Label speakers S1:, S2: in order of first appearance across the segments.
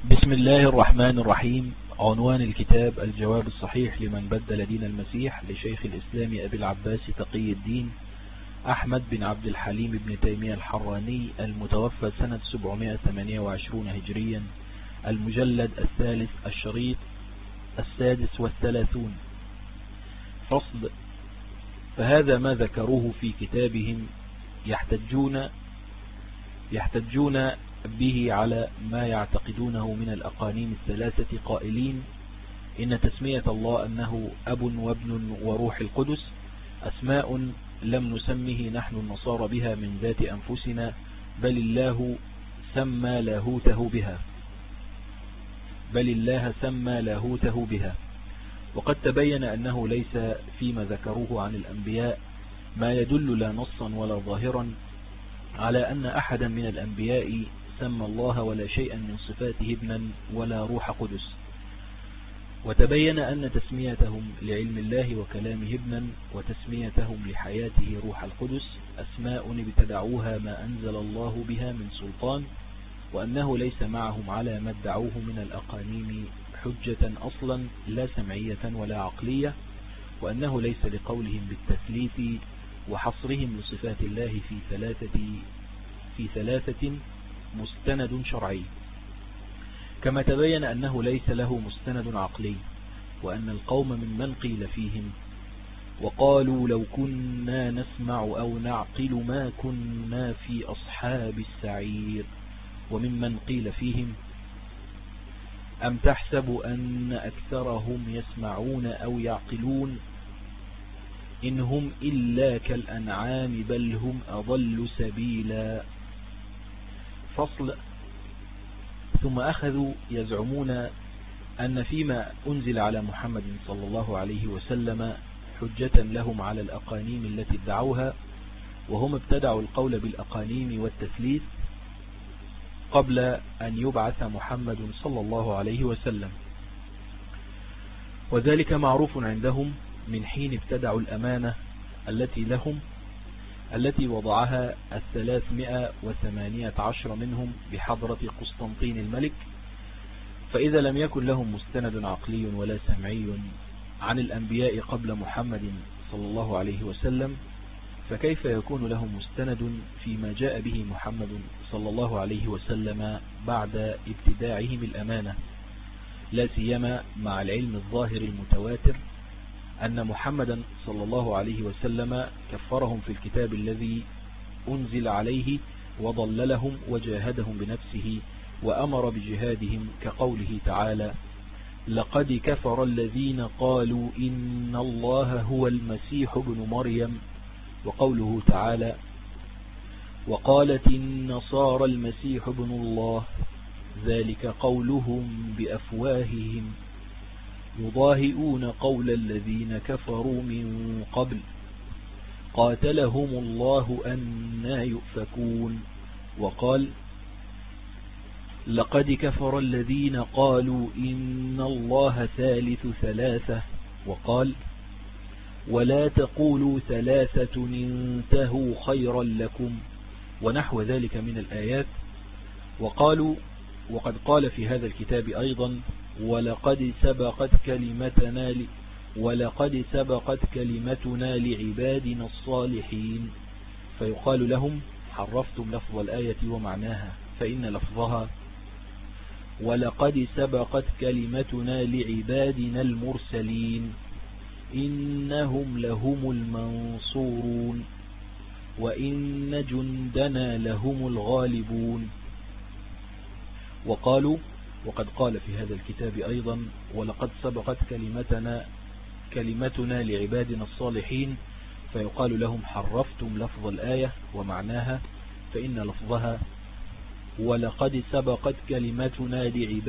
S1: بسم الله الرحمن الرحيم. عنوان الكتاب: الجواب الصحيح لمن بدل دين المسيح، لشيخ الإسلام أبي العباس تقي الدين أحمد بن عبد الحليم بن تيمية الحراني، المتوفى سنة 728 هجريا، المجلد الثالث، الشريط 36. فصل: فهذا ما ذكروه في كتابهم يحتجون به على ما يعتقدونه من الأقانيم الثلاثة، قائلين: إن تسمية الله أنه أب وابن وروح القدس أسماء لم نسمه نحن النصارى بها من ذات أنفسنا، بل الله سمى لاهوته بها. وقد تبين أنه ليس فيما ذكروه عن الأنبياء ما يدل لا نصا ولا ظاهرا على أن أحدا من الأنبياء سمى الله ولا شيئا من صفاته ابنا ولا روح قدس. وتبين أن تسميتهم لعلم الله وكلامه ابنا، وتسميتهم لحياته روح القدس، أسماء ابتدعوها ما أنزل الله بها من سلطان، وأنه ليس معهم على ما ادعوه من الأقانيم حجة أصلا، لا سمعية ولا عقلية، وأنه ليس لقولهم بالتثليث وحصرهم لصفات الله في ثلاثة مستند شرعي. كما تبين أنه ليس له مستند عقلي، وأن القوم ممن قيل فيهم: وقالوا لو كنا نسمع أو نعقل ما كنا في أصحاب السعير، وممن قيل فيهم: أم تحسب أن أكثرهم يسمعون أو يعقلون، إن هم إلا كالأنعام بل هم أضل سبيلا. فصل: ثم أخذوا يزعمون أن فيما أنزل على محمد صلى الله عليه وسلم حجة لهم على الأقانيم التي ادعوها، وهم ابتدعوا القول بالأقانيم والتثليث قبل أن يبعث محمد صلى الله عليه وسلم، وذلك معروف عندهم من حين ابتدعوا الأمانة التي لهم، التي وضعها 318 منهم بحضرة قسطنطين الملك. فإذا لم يكن لهم مستند عقلي ولا سمعي عن الأنبياء قبل محمد صلى الله عليه وسلم، فكيف يكون لهم مستند فيما جاء به محمد صلى الله عليه وسلم بعد ابتداعهم الأمانة، لا سيما مع العلم الظاهر المتواتر أن محمدا صلى الله عليه وسلم كفرهم في الكتاب الذي أنزل عليه، وضللهم وجاهدهم بنفسه وأمر بجهادهم، كقوله تعالى: لقد كفر الذين قالوا إن الله هو المسيح ابن مريم، وقوله تعالى: وقالت النصارى المسيح ابن الله، ذلك قولهم بأفواههم يضاهئون قول الذين كفروا من قبل قاتلهم الله أنى يؤفكون. وقال: لقد كفر الذين قالوا إن الله ثالث ثلاثة، وقال: ولا تقولوا ثلاثة انتهوا خيرا لكم، ونحو ذلك من الآيات. وقالوا: وقد قال في هذا الكتاب أيضا: ولقد سبقت كلمتنا لعبادنا الصالحين، فيقال لهم: حرفتم لفظ الآية ومعناها، فإن لفظها ولقد سبقت كلمتنا لعبادنا المرسلين إنهم لهم المنصورون وإن جندنا لهم الغالبون. وقالوا: وقد قال في هذا الكتاب أيضا: ولقد سبقت كلمتنا لعبادنا الصالحين، فيقال لهم: حرفتم لفظ الآية ومعناها، فإن لفظها ولقد سبقت كلمتنا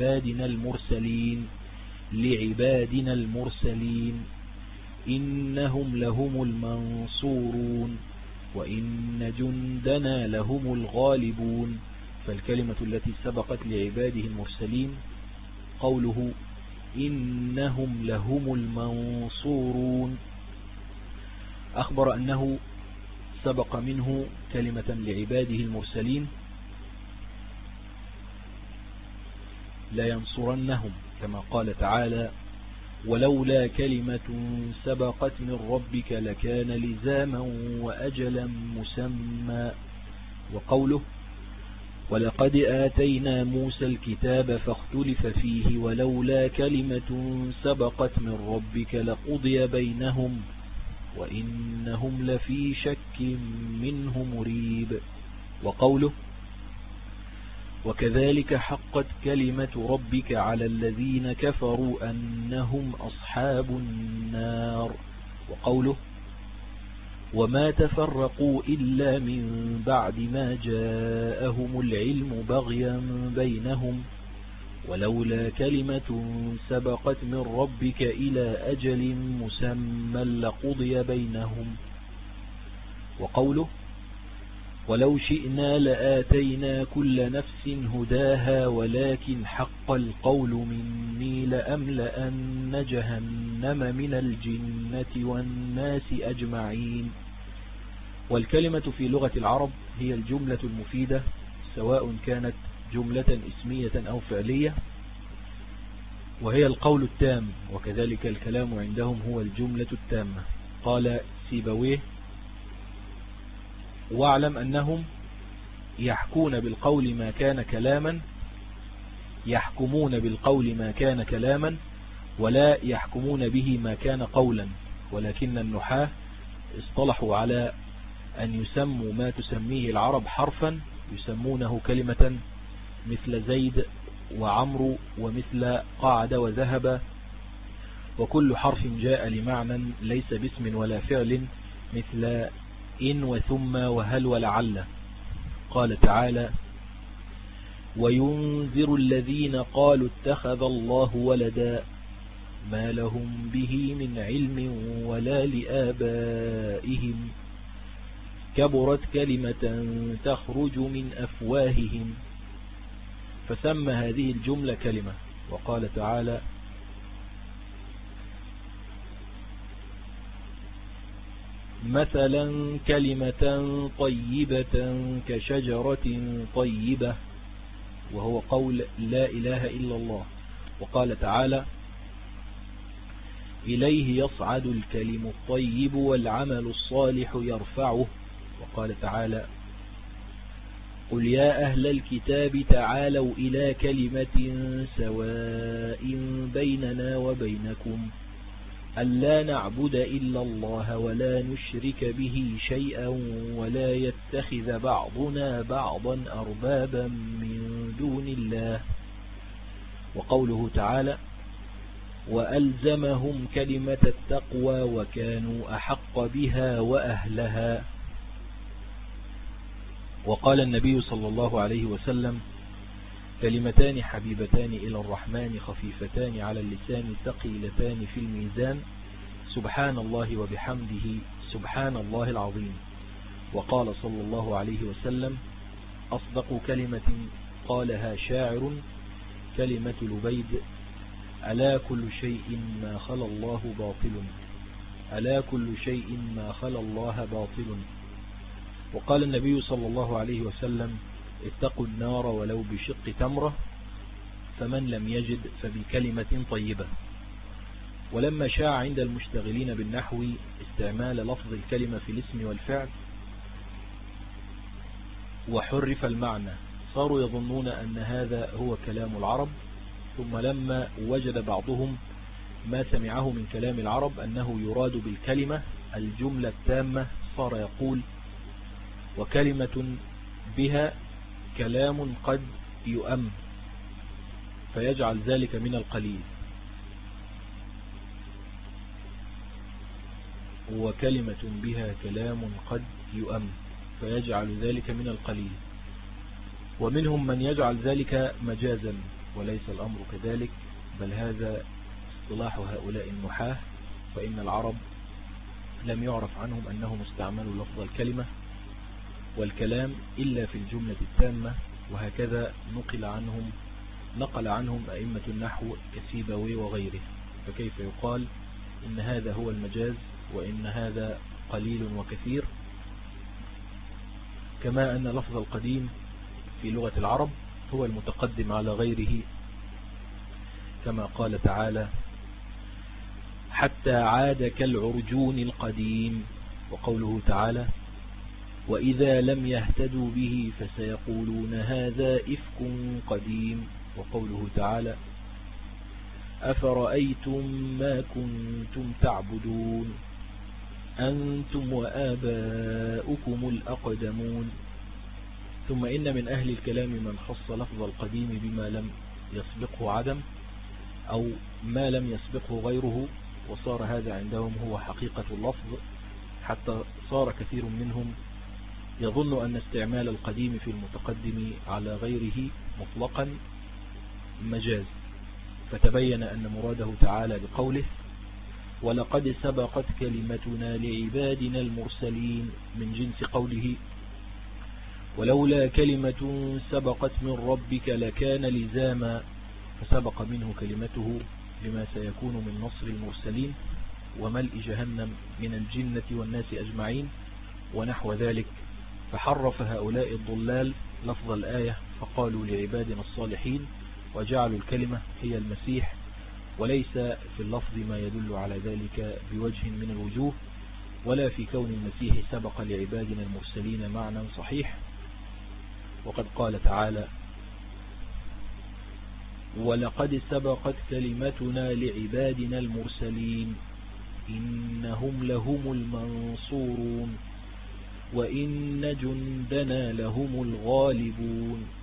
S1: لعبادنا المرسلين إنهم لهم المنصورون وإن جندنا لهم الغالبون. فالكلمة التي سبقت لعباده المرسلين قوله إنهم لهم المنصورون، أخبر أنه سبق منه كلمة لعباده المرسلين، لينصرنهم كما قال تعالى ولولا كلمة سبقت من ربك لكان لزاما وأجلا مسمى. وقوله ولقد آتينا موسى الكتاب فاختلف فيه ولولا كلمة سبقت من ربك لقضي بينهم وإنهم لفي شك منه مريب. وقوله وكذلك حقت كلمة ربك على الذين كفروا أنهم أصحاب النار. وقوله وما تفرقوا إلا من بعد ما جاءهم العلم بغيا بينهم ولولا كلمة سبقت من ربك إلى أجل مسمى لقضي بينهم. وقوله ولو شئنا لآتينا كل نفس هداها ولكن حق القول مني لأملأن جهنم من الجنة والناس أجمعين. والكلمة في لغة العرب هي الجملة المفيدة سواء كانت جملة اسمية أو فعلية، وهي القول التام، وكذلك الكلام عندهم هو الجملة التامة. قال سيبويه واعلم أنهم يحكمون بالقول ما كان كلاما ولا يحكمون به ما كان قولا، ولكن النحاة اصطلحوا على أن يسموا ما تسميه العرب حرفا يسمونه كلمة، مثل زيد وعمرو ومثل قعد وذهب، وكل حرف جاء لمعنى ليس باسم ولا فعل، مثل إن وثم وهل ولعل. قال تعالى وينذر الذين قالوا اتخذ الله ولدا ما لهم به من علم ولا لآبائهم كبرت كلمة تخرج من أفواههم. فسمى هذه الجملة كلمة. وقال تعالى مثلا كلمة طيبة كشجرة طيبة، وهو قول لا إله إلا الله. وقال تعالى إليه يصعد الكلم الطيب والعمل الصالح يرفعه. وقال تعالى قل يا أهل الكتاب تعالوا إلى كلمة سواء بيننا وبينكم ألا نعبد إلا الله ولا نشرك به شيئا ولا يتخذ بعضنا بعضا أربابا من دون الله. وقوله تعالى وألزمهم كلمة التقوى وكانوا أحق بها وأهلها. وقال النبي صلى الله عليه وسلم كلمتان حبيبتان إلى الرحمن خفيفتان على اللسان ثقيلتان في الميزان سبحان الله وبحمده سبحان الله العظيم. وقال صلى الله عليه وسلم أصدق كلمة قالها شاعر كلمة لبيد ألا كل شيء ما خلا الله باطل ألا كل شيء ما خلا الله باطل. وقال النبي صلى الله عليه وسلم اتقوا النار ولو بشق تمرة فمن لم يجد فبكلمة طيبة. ولما شاع عند المشتغلين بالنحو استعمال لفظ الكلمة في الاسم والفعل وحرف المعنى صاروا يظنون أن هذا هو كلام العرب، ثم لما وجد بعضهم ما سمعه من كلام العرب أنه يراد بالكلمة الجملة التامة صار يقول وكلمة بها كلام قد يؤم، فيجعل ذلك من القليل. وكلمة بها كلام قد يؤم فيجعل ذلك من القليل. ومنهم من يجعل ذلك مجازا، وليس الأمر كذلك، بل هذا اصطلاح هؤلاء النحاة، فإن العرب لم يعرف عنهم أنهم استعملوا لفظ الكلمة والكلام إلا في الجملة التامة، وهكذا نقل عنهم أئمة النحو كسيبوي وغيره. فكيف يقال إن هذا هو المجاز وإن هذا قليل وكثير، كما أن لفظ القديم في لغة العرب هو المتقدم على غيره كما قال تعالى حتى عاد كالعرجون القديم. وقوله تعالى وإذا لم يهتدوا به فسيقولون هذا إفك قديم. وقوله تعالى أفرأيتم ما كنتم تعبدون أنتم وآباؤكم الأقدمون. ثم إن من أهل الكلام من خص لفظ القديم بما لم يسبقه عدم أو ما لم يسبقه غيره، وصار هذا عندهم هو حقيقة اللفظ، حتى صار كثير منهم يظن أن استعمال القديم في المتقدم على غيره مطلقا مجاز، فتبين أن مراده تعالى بقوله ولقد سبقت كلمتنا لعبادنا المرسلين من جنس قوله ولولا كلمة سبقت من ربك لكان لزاما، فسبق منه كلمته لما سيكون من نصر المرسلين وملء جهنم من الجنة والناس أجمعين ونحو ذلك. فحرف هؤلاء الضلال لفظ الآية فقالوا لعبادنا الصالحين وجعلوا الكلمة هي المسيح، وليس في اللفظ ما يدل على ذلك بوجه من الوجوه، ولا في كون المسيح سبق لعبادنا المرسلين معنى صحيح. وقد قال تعالى ولقد سبقت كلمتنا لعبادنا المرسلين إنهم لهم المنصورون وإن جندنا لهم الغالبون.